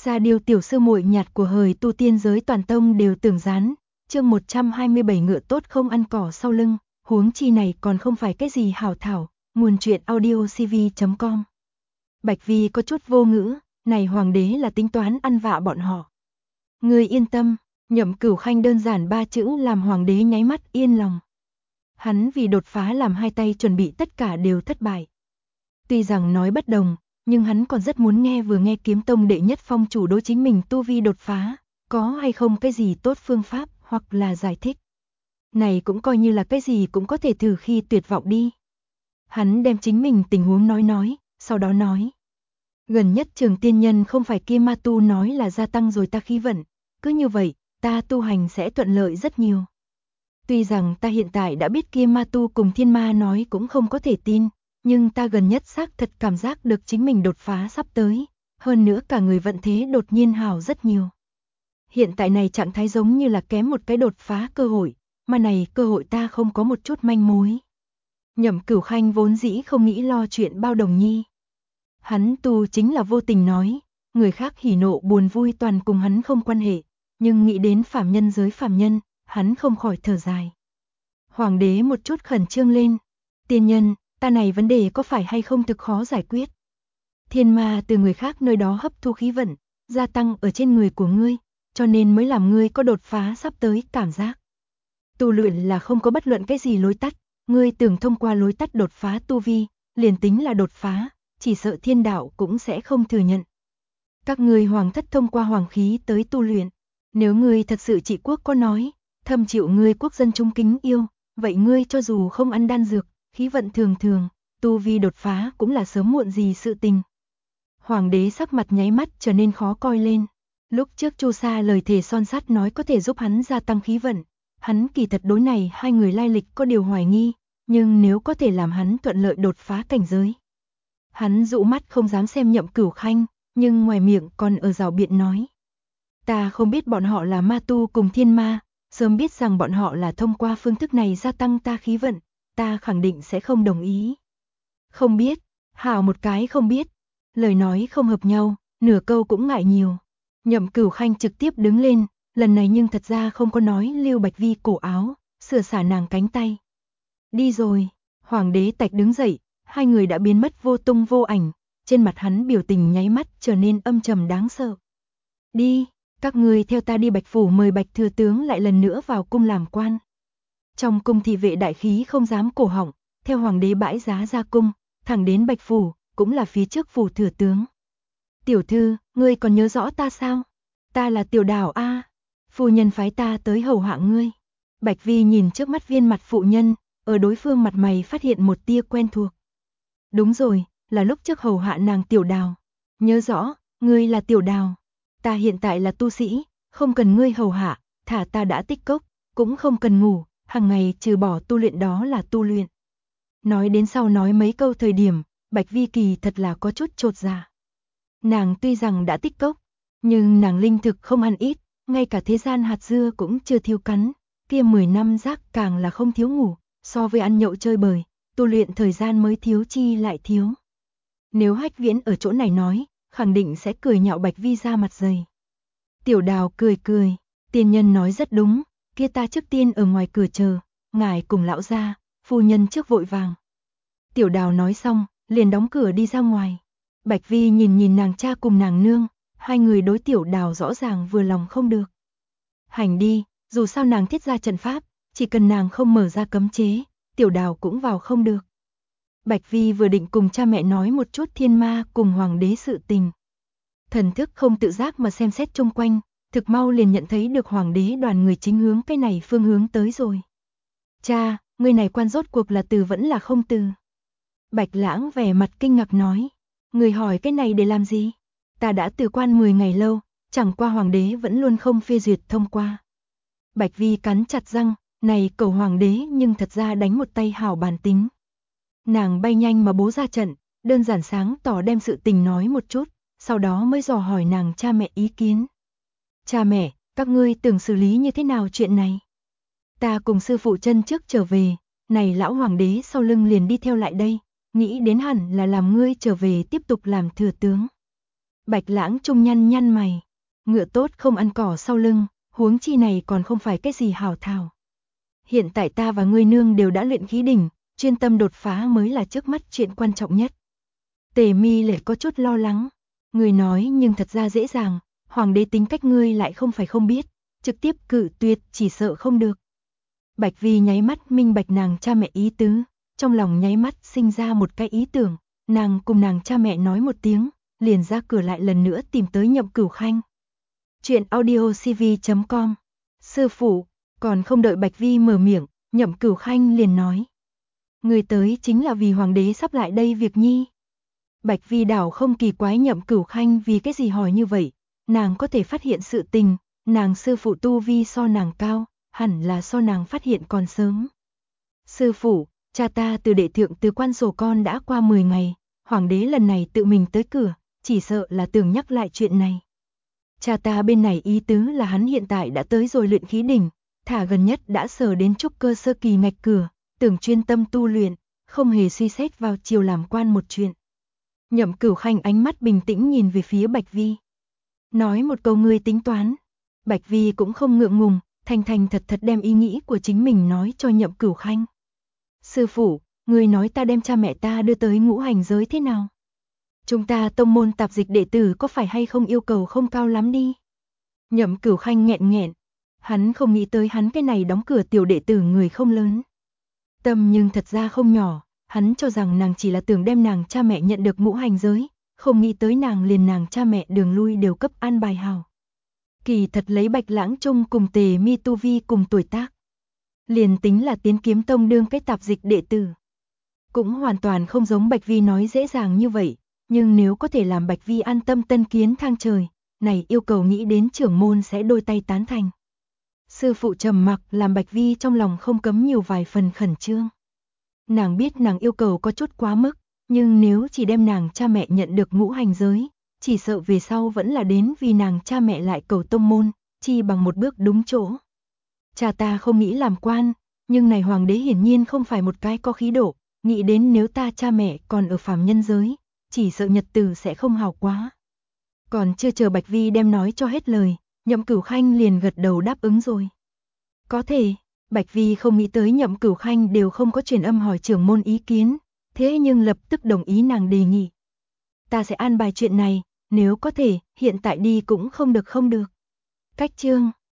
Sa Điêu tiểu sư muội nhạt của hời tu tiên giới toàn tông đều tưởng rán, chương 127 ngựa tốt không ăn cỏ sau lưng, huống chi này còn không phải cái gì hảo thảo, nguồn truyện audiocv.com. Bạch Vi có chút vô ngữ, này hoàng đế là tính toán ăn vạ bọn họ. Ngươi yên tâm, Nhậm Cửu Khanh đơn giản 3 chữ làm hoàng đế nháy mắt yên lòng. Hắn vì đột phá làm hai tay chuẩn bị tất cả đều thất bại. Tuy rằng nói bất đồng, nhưng hắn còn rất muốn nghe vừa nghe Kiếm Tông đệ nhất phong chủ đối chính mình tu vi đột phá, có hay không cái gì tốt phương pháp hoặc là giải thích. Này cũng coi như là cái gì cũng có thể thử khi tuyệt vọng đi. Hắn đem chính mình tình huống nói, sau đó nói. Gần nhất Trường Tiên Nhân không phải kia ma tu nói là gia tăng rồi ta khí vận, cứ như vậy, ta tu hành sẽ thuận lợi rất nhiều. Tuy rằng ta hiện tại đã biết kia ma tu cùng thiên ma nói cũng không có thể tin, nhưng ta gần nhất xác thật cảm giác được chính mình đột phá sắp tới, hơn nữa cả người vận thế đột nhiên hảo rất nhiều. Hiện tại này trạng thái giống như là kém một cái đột phá cơ hội, mà này cơ hội ta không có một chút manh mối. Nhậm Cửu Khanh vốn dĩ không nghĩ lo chuyện bao đồng nhi. Hắn tu chính là vô tình nói, người khác hỉ nộ buồn vui toàn cùng hắn không quan hệ, nhưng nghĩ đến phàm nhân giới phàm nhân, hắn không khỏi thở dài. Hoàng đế một chút khẩn trương lên, tiên nhân, ta này vấn đề có phải hay không thực khó giải quyết. Thiên ma từ người khác nơi đó hấp thu khí vận, gia tăng ở trên người của ngươi, cho nên mới làm ngươi có đột phá sắp tới cảm giác. Tu luyện là không có bất luận cái gì lối tắt, ngươi tưởng thông qua lối tắt đột phá tu vi, liền tính là đột phá, chỉ sợ thiên đạo cũng sẽ không thừa nhận. Các ngươi hoàng thất thông qua hoàng khí tới tu luyện, nếu ngươi thật sự trị quốc có nói, thâm chịu ngươi quốc dân trung kính yêu, vậy ngươi cho dù không ăn đan dược, khí vận thường thường, tu vi đột phá cũng là sớm muộn gì sự tình. Hoàng đế sắc mặt nháy mắt trở nên khó coi lên. Lúc trước Chu Sa lời thề son sắt nói có thể giúp hắn gia tăng khí vận, hắn kỳ thật đối này hai người lai lịch có điều hoài nghi, nhưng nếu có thể làm hắn thuận lợi đột phá cảnh giới. Hắn dụ mắt không dám xem Nhậm Cửu Khanh, nhưng ngoài miệng còn ở rào biện nói. Ta không biết bọn họ là ma tu cùng thiên ma, sớm biết rằng bọn họ là thông qua phương thức này gia tăng ta khí vận, ta khẳng định sẽ không đồng ý. Không biết, hảo một cái không biết, lời nói không hợp nhau, nửa câu cũng ngại nhiều. Nhậm Cửu Khanh trực tiếp đứng lên, lần này nhưng thật ra không có nói Lưu Bạch Vi cổ áo, sửa xả nàng cánh tay. Đi rồi, hoàng đế tạch đứng dậy, hai người đã biến mất vô tung vô ảnh, trên mặt hắn biểu tình nháy mắt trở nên âm trầm đáng sợ. Đi, các ngươi theo ta đi Bạch Phủ mời Bạch Thừa Tướng lại lần nữa vào cung làm quan. Trong cung thị vệ đại khí không dám cổ họng, theo hoàng đế bãi giá ra cung, thẳng đến Bạch Phủ, cũng là phía trước Phủ Thừa Tướng. Tiểu thư, ngươi còn nhớ rõ ta sao? Ta là Tiểu Đào a, phu nhân phái ta tới hầu hạ ngươi. Bạch Vi nhìn trước mắt viên mặt phụ nhân, ở đối phương mặt mày phát hiện một tia quen thuộc. Đúng rồi, là lúc trước hầu hạ nàng Tiểu Đào. Nhớ rõ, ngươi là Tiểu Đào. Ta hiện tại là tu sĩ, không cần ngươi hầu hạ, thả ta đã tích cốc, cũng không cần ngủ, hàng ngày trừ bỏ tu luyện đó là tu luyện. Nói đến sau nói mấy câu thời điểm, Bạch Vi kỳ thật là có chút chột dạ. Nàng tuy rằng đã tích cốc, nhưng nàng linh thực không ăn ít, ngay cả thế gian hạt dưa cũng chưa thiếu cắn, kia 10 năm rác càng là không thiếu ngủ, so với ăn nhậu chơi bời, tu luyện thời gian mới thiếu chi lại thiếu. Nếu Hách Viễn ở chỗ này nói, khẳng định sẽ cười nhạo Bạch Vi ra mặt dày. Tiểu Đào cười cười, tiên nhân nói rất đúng, kia ta trước tiên ở ngoài cửa chờ, ngài cùng lão gia, phu nhân trước vội vàng. Tiểu Đào nói xong, liền đóng cửa đi ra ngoài. Bạch Vi nhìn nàng cha cùng nàng nương, hai người đối Tiểu Đào rõ ràng vừa lòng không được. Hành đi, dù sao nàng thiết ra trận pháp, chỉ cần nàng không mở ra cấm chế, Tiểu Đào cũng vào không được. Bạch Vi vừa định cùng cha mẹ nói một chút thiên ma cùng hoàng đế sự tình. Thần thức không tự giác mà xem xét chung quanh, thực mau liền nhận thấy được hoàng đế đoàn người chính hướng cái này phương hướng tới rồi. Cha, người này quan rốt cuộc là từ vẫn là không từ. Bạch Lãng vẻ mặt kinh ngạc nói, người hỏi cái này để làm gì? Ta đã từ quan 10 ngày lâu, chẳng qua hoàng đế vẫn luôn không phê duyệt thông qua. Bạch Vi cắn chặt răng, này cầu hoàng đế nhưng thật ra đánh một tay hảo bản tính. Nàng bay nhanh mà bố ra trận, đơn giản sáng tỏ đem sự tình nói một chút, sau đó mới dò hỏi nàng cha mẹ ý kiến. Cha mẹ, các ngươi tưởng xử lý như thế nào chuyện này? Ta cùng sư phụ chân trước trở về, này lão hoàng đế sau lưng liền đi theo lại đây, nghĩ đến hẳn là làm ngươi trở về tiếp tục làm thừa tướng. Bạch Lãng Trung nhăn nhăn mày. Ngựa tốt không ăn cỏ sau lưng, huống chi này còn không phải cái gì hảo thảo. Hiện tại ta và ngươi nương đều đã luyện khí đỉnh, chuyên tâm đột phá mới là trước mắt chuyện quan trọng nhất. Tề Mi Lệ có chút lo lắng. Ngươi nói nhưng thật ra dễ dàng, hoàng đế tính cách ngươi lại không phải không biết, trực tiếp cự tuyệt chỉ sợ không được. Bạch Vi nháy mắt minh bạch nàng cha mẹ ý tứ, trong lòng nháy mắt sinh ra một cái ý tưởng, nàng cùng nàng cha mẹ nói một tiếng, liền ra cửa lại lần nữa tìm tới Nhậm Cửu Khanh. Chuyện audiocv.com. Sư phụ, còn không đợi Bạch Vi mở miệng, Nhậm Cửu Khanh liền nói. Người tới chính là vì hoàng đế sắp lại đây việc nhi. Bạch Vi đảo không kỳ quái Nhậm Cửu Khanh vì cái gì hỏi như vậy, nàng có thể phát hiện sự tình, nàng sư phụ tu vi so nàng cao, hẳn là so nàng phát hiện còn sớm. Sư phụ, cha ta từ đệ thượng từ quan sổ con đã qua 10 ngày, hoàng đế lần này tự mình tới cửa, chỉ sợ là tưởng nhắc lại chuyện này. Cha ta bên này ý tứ là hắn hiện tại đã tới rồi luyện khí đỉnh, thả gần nhất đã sờ đến trúc cơ sơ kỳ ngạch cửa, tưởng chuyên tâm tu luyện, không hề suy xét vào chiều làm quan một chuyện. Nhậm Cửu Khanh ánh mắt bình tĩnh nhìn về phía Bạch Vi. Nói một câu ngươi tính toán. Bạch Vi cũng không ngượng ngùng, thành thành thật thật đem ý nghĩ của chính mình nói cho Nhậm Cửu Khanh. Sư phụ, ngươi nói ta đem cha mẹ ta đưa tới ngũ hành giới thế nào? Chúng ta tông môn tạp dịch đệ tử có phải hay không yêu cầu không cao lắm đi? Nhậm Cửu Khanh nghẹn nghẹn. Hắn không nghĩ tới hắn cái này đóng cửa tiểu đệ tử người không lớn. Tâm nhưng thật ra không nhỏ, hắn cho rằng nàng chỉ là tưởng đem nàng cha mẹ nhận được ngũ hành giới, không nghĩ tới nàng liền nàng cha mẹ đường lui đều cấp an bài hào. Kỳ thật lấy Bạch Lãng Trung cùng Tề Mi tu vi cùng tuổi tác. Liền tính là tiến kiếm tông đương cái tạp dịch đệ tử. Cũng hoàn toàn không giống Bạch Vi nói dễ dàng như vậy, nhưng nếu có thể làm Bạch Vi an tâm tân kiến thang trời, này yêu cầu nghĩ đến trưởng môn sẽ đôi tay tán thành. Sư phụ trầm mặc làm Bạch Vi trong lòng không cấm nhiều vài phần khẩn trương. Nàng biết nàng yêu cầu có chút quá mức, nhưng nếu chỉ đem nàng cha mẹ nhận được ngũ hành giới, chỉ sợ về sau vẫn là đến vì nàng cha mẹ lại cầu tông môn, chi bằng một bước đúng chỗ. Cha ta không nghĩ làm quan, nhưng này hoàng đế hiển nhiên không phải một cái có khí độ, nghĩ đến nếu ta cha mẹ còn ở phàm nhân giới, chỉ sợ nhật tử sẽ không hào quá. Còn chưa chờ Bạch Vi đem nói cho hết lời, Nhậm Cửu Khanh liền gật đầu đáp ứng rồi. Có thể, Bạch Vi không nghĩ tới Nhậm Cửu Khanh đều không có truyền âm hỏi trưởng môn ý kiến, thế nhưng lập tức đồng ý nàng đề nghị. Ta sẽ an bài chuyện này, nếu có thể, hiện tại đi cũng không được. Cách chương